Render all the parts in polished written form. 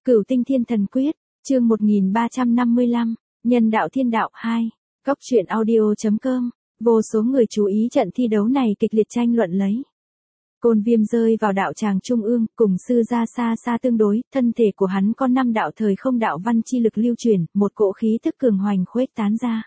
Cửu Tinh Thiên Thần Quyết, chương 1355, Nhân đạo Thiên đạo 2, Góc truyện audio.com, vô số người chú ý trận thi đấu này kịch liệt tranh luận lấy. Côn Viêm rơi vào đạo tràng trung ương, cùng sư gia xa xa tương đối, thân thể của hắn có 5 đạo thời không đạo văn chi lực lưu truyền, một cỗ khí thức cường hoành khuếch tán ra.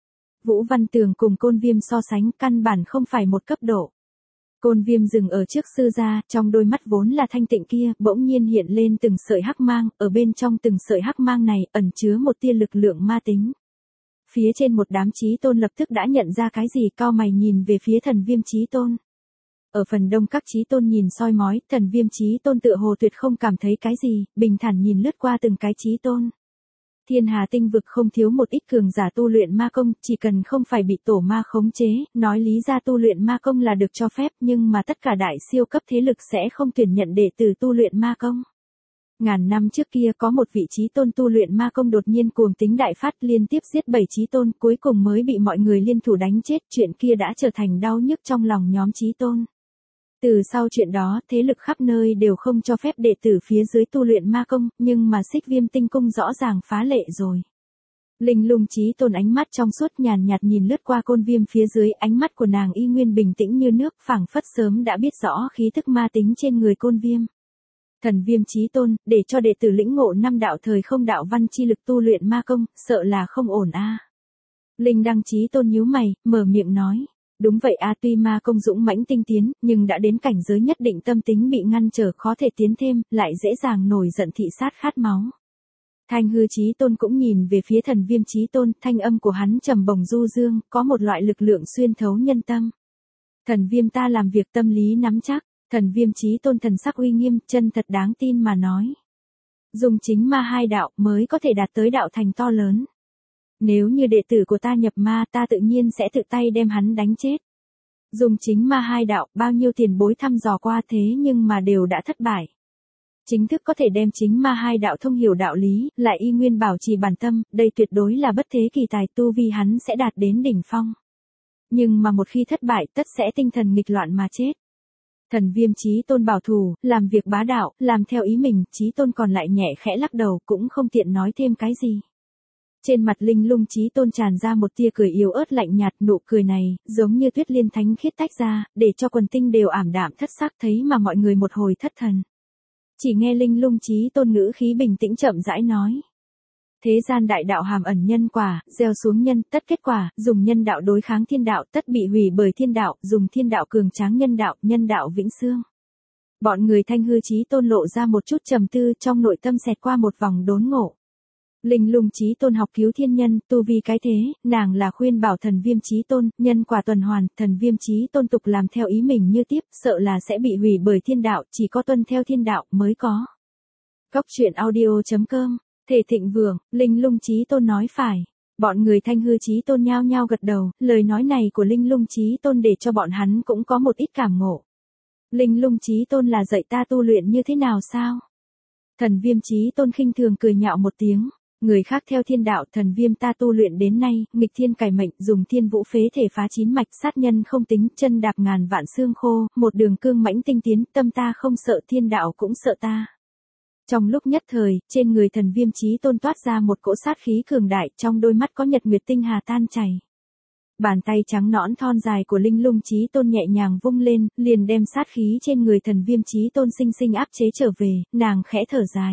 Vũ Văn Tường cùng Côn Viêm so sánh căn bản không phải một cấp độ. Côn Viêm dừng ở trước sư gia, trong đôi mắt vốn là thanh tịnh kia, bỗng nhiên hiện lên từng sợi hắc mang, ở bên trong từng sợi hắc mang này ẩn chứa một tia lực lượng ma tính. Phía trên một đám chí tôn lập tức đã nhận ra cái gì, cau mày nhìn về phía Thần Viêm chí tôn. Ở phần đông các chí tôn nhìn soi mói, Thần Viêm chí tôn tựa hồ tuyệt không cảm thấy cái gì, bình thản nhìn lướt qua từng cái chí tôn. Thiên Hà tinh vực không thiếu một ít cường giả tu luyện ma công, chỉ cần không phải bị tổ ma khống chế, nói lý ra tu luyện ma công là được cho phép, nhưng mà tất cả đại siêu cấp thế lực sẽ không tuyển nhận đệ tử tu luyện ma công. Ngàn năm trước kia có một vị chí tôn tu luyện ma công đột nhiên cuồng tính đại phát, liên tiếp giết 7 chí tôn, cuối cùng mới bị mọi người liên thủ đánh chết, chuyện kia đã trở thành đau nhức trong lòng nhóm chí tôn. Từ sau chuyện đó, thế lực khắp nơi đều không cho phép đệ tử phía dưới tu luyện ma công, nhưng mà Xích Viêm tinh cung rõ ràng phá lệ rồi. Linh Lung chí tôn ánh mắt trong suốt nhàn nhạt nhìn lướt qua Côn Viêm phía dưới, ánh mắt của nàng y nguyên bình tĩnh như nước, phảng phất sớm đã biết rõ khí thức ma tính trên người Côn Viêm. Thần Viêm chí tôn, để cho đệ tử lĩnh ngộ 5 đạo thời không đạo văn chi lực tu luyện ma công, sợ là không ổn a. Linh Đăng chí tôn nhíu mày, mở miệng nói. Đúng vậy a, tuy ma công dũng mãnh tinh tiến, nhưng đã đến cảnh giới nhất định tâm tính bị ngăn trở khó thể tiến thêm, lại dễ dàng nổi giận thị sát khát máu. Thanh Hư chí tôn cũng nhìn về phía Thần Viêm chí tôn, thanh âm của hắn trầm bổng du dương, có một loại lực lượng xuyên thấu nhân tâm. Thần Viêm ta làm việc tâm lý nắm chắc, Thần Viêm chí tôn thần sắc uy nghiêm, chân thật đáng tin mà nói. Dùng chính ma hai đạo mới có thể đạt tới đạo thành to lớn. Nếu như đệ tử của ta nhập ma, ta tự nhiên sẽ tự tay đem hắn đánh chết. Dùng chính ma hai đạo, bao nhiêu tiền bối thăm dò qua thế nhưng mà đều đã thất bại. Chính thức có thể đem chính ma hai đạo thông hiểu đạo lý, lại y nguyên bảo trì bản tâm, đây tuyệt đối là bất thế kỳ tài, tu vi hắn sẽ đạt đến đỉnh phong. Nhưng mà một khi thất bại, tất sẽ tinh thần nghịch loạn mà chết. Thần Viêm chí tôn bảo thủ, làm việc bá đạo, làm theo ý mình, chí tôn còn lại nhẹ khẽ lắc đầu, cũng không tiện nói thêm cái gì. Trên mặt Linh Lung chí tôn tràn ra một tia cười yếu ớt lạnh nhạt, nụ cười này, giống như tuyết liên thánh khiết tách ra, để cho quần tinh đều ảm đạm thất sắc, thấy mà mọi người một hồi thất thần. Chỉ nghe Linh Lung chí tôn ngữ khí bình tĩnh chậm rãi nói. Thế gian đại đạo hàm ẩn nhân quả, gieo xuống nhân, tất kết quả, dùng nhân đạo đối kháng thiên đạo, tất bị hủy bởi thiên đạo, dùng thiên đạo cường tráng nhân đạo vĩnh xương. Bọn người Thanh Hư chí tôn lộ ra một chút trầm tư, trong nội tâm xẹt qua một vòng đốn ngộ. Linh Lung chí tôn học cứu thiên nhân, tu vi cái thế, nàng là khuyên bảo Thần Viêm chí tôn, nhân quả tuần hoàn, Thần Viêm chí tôn tục làm theo ý mình như tiếp, sợ là sẽ bị hủy bởi thiên đạo, chỉ có tuân theo thiên đạo mới có. Góc truyện audio.com, thể thịnh vượng, Linh Lung chí tôn nói phải. Bọn người Thanh Hư chí tôn nhao nhao gật đầu, lời nói này của Linh Lung chí tôn để cho bọn hắn cũng có một ít cảm ngộ. Linh Lung chí tôn là dạy ta tu luyện như thế nào sao? Thần Viêm chí tôn khinh thường cười nhạo một tiếng. Người khác theo thiên đạo, Thần Viêm ta tu luyện đến nay, nghịch thiên cải mệnh, dùng thiên vũ phế thể phá 9 mạch, sát nhân không tính, chân đạp ngàn vạn xương khô, một đường cương mãnh tinh tiến, tâm ta không sợ, thiên đạo cũng sợ ta. Trong lúc nhất thời, trên người Thần Viêm chí tôn toát ra một cỗ sát khí cường đại, trong đôi mắt có nhật nguyệt tinh hà tan chảy. Bàn tay trắng nõn thon dài của Linh Lung chí tôn nhẹ nhàng vung lên, liền đem sát khí trên người Thần Viêm chí tôn sinh sinh áp chế trở về, nàng khẽ thở dài.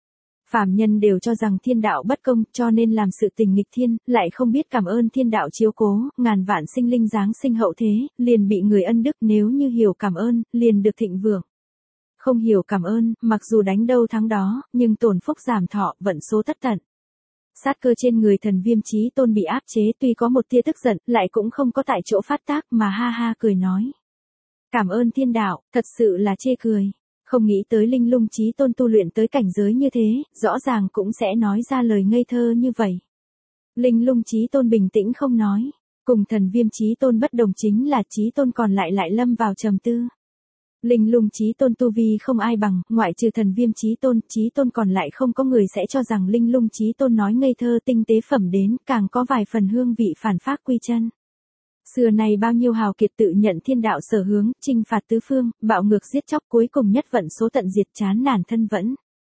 Phàm nhân đều cho rằng thiên đạo bất công, cho nên làm sự tình nghịch thiên, lại không biết cảm ơn thiên đạo chiếu cố, ngàn vạn sinh linh giáng sinh hậu thế, liền bị người ân đức, nếu như hiểu cảm ơn, liền được thịnh vượng. Không hiểu cảm ơn, mặc dù đánh đâu thắng đó, nhưng tổn phúc giảm thọ, vận số tất tận. Sát cơ trên người Thần Viêm chí tôn bị áp chế, tuy có một tia tức giận, lại cũng không có tại chỗ phát tác, mà ha ha cười nói. Cảm ơn thiên đạo, thật sự là chê cười. Không nghĩ tới Linh Lung chí tôn tu luyện tới cảnh giới như thế, rõ ràng cũng sẽ nói ra lời ngây thơ như vậy. Linh Lung chí tôn bình tĩnh không nói. Cùng Thần Viêm chí tôn bất đồng chính là chí tôn còn lại lâm vào trầm tư. Linh Lung chí tôn tu vi không ai bằng, ngoại trừ Thần Viêm chí tôn còn lại không có người sẽ cho rằng Linh Lung chí tôn nói ngây thơ tinh tế phẩm đến, càng có vài phần hương vị phản phác quy chân. Xưa này bao nhiêu hào kiệt tự nhận thiên đạo sở hướng, chinh phạt tứ phương, bạo ngược giết chóc cuối cùng nhất vận số tận diệt chán nản thân vẫn.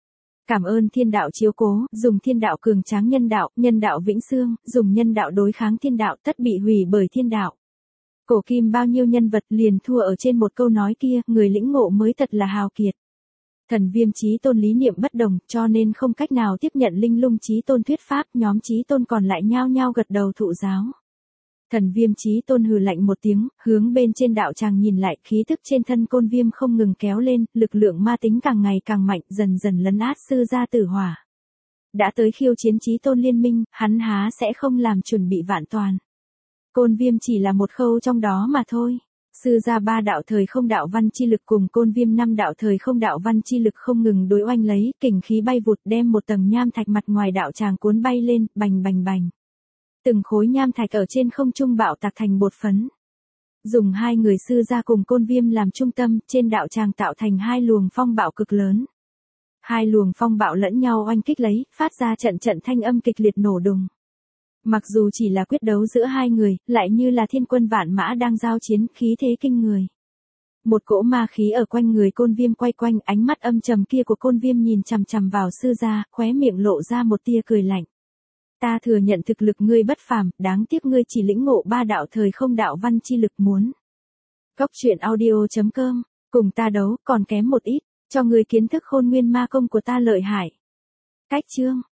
Cảm ơn thiên đạo chiếu cố, dùng thiên đạo cường tráng nhân đạo vĩnh xương, dùng nhân đạo đối kháng thiên đạo tất bị hủy bởi thiên đạo. Cổ kim bao nhiêu nhân vật liền thua ở trên một câu nói kia, người lĩnh ngộ mới thật là hào kiệt. Thần Viêm Chí Tôn lý niệm bất đồng, cho nên không cách nào tiếp nhận Linh Lung Chí Tôn thuyết pháp, nhóm Chí Tôn còn lại nhao nhao gật đầu thụ giáo. Thần Viêm Chí Tôn hừ lạnh một tiếng, hướng bên trên đạo tràng nhìn lại, khí tức trên thân Côn Viêm không ngừng kéo lên, lực lượng ma tính càng ngày càng mạnh, dần dần lấn át sư gia Tử Hỏa. Đã tới khiêu chiến Chí Tôn liên minh, hắn há sẽ không làm chuẩn bị vạn toàn. Côn Viêm chỉ là một khâu trong đó mà thôi. Sư gia 3 đạo thời không đạo văn chi lực cùng Côn Viêm 5 đạo thời không đạo văn chi lực không ngừng đối oanh lấy, kình khí bay vụt đem một tầng nham thạch mặt ngoài đạo tràng cuốn bay lên, bành bành bành. Từng khối nham thạch ở trên không trung bạo tạc thành bột phấn. Dùng hai người sư gia cùng Côn Viêm làm trung tâm, trên đạo tràng tạo thành hai luồng phong bạo cực lớn. Hai luồng phong bạo lẫn nhau oanh kích lấy, phát ra trận trận thanh âm kịch liệt nổ đùng. Mặc dù chỉ là quyết đấu giữa hai người, lại như là thiên quân vạn mã đang giao chiến, khí thế kinh người. Một cỗ ma khí ở quanh người Côn Viêm quay quanh, ánh mắt âm trầm kia của Côn Viêm nhìn chằm chằm vào sư gia, khóe miệng lộ ra một tia cười lạnh. Ta thừa nhận thực lực ngươi bất phàm, đáng tiếc ngươi chỉ lĩnh ngộ 3 đạo thời không đạo văn chi lực muốn. Cốc truyện audio.com, cùng ta đấu, còn kém một ít, cho ngươi kiến thức Khôn Nguyên Ma công của ta lợi hại. Cách chương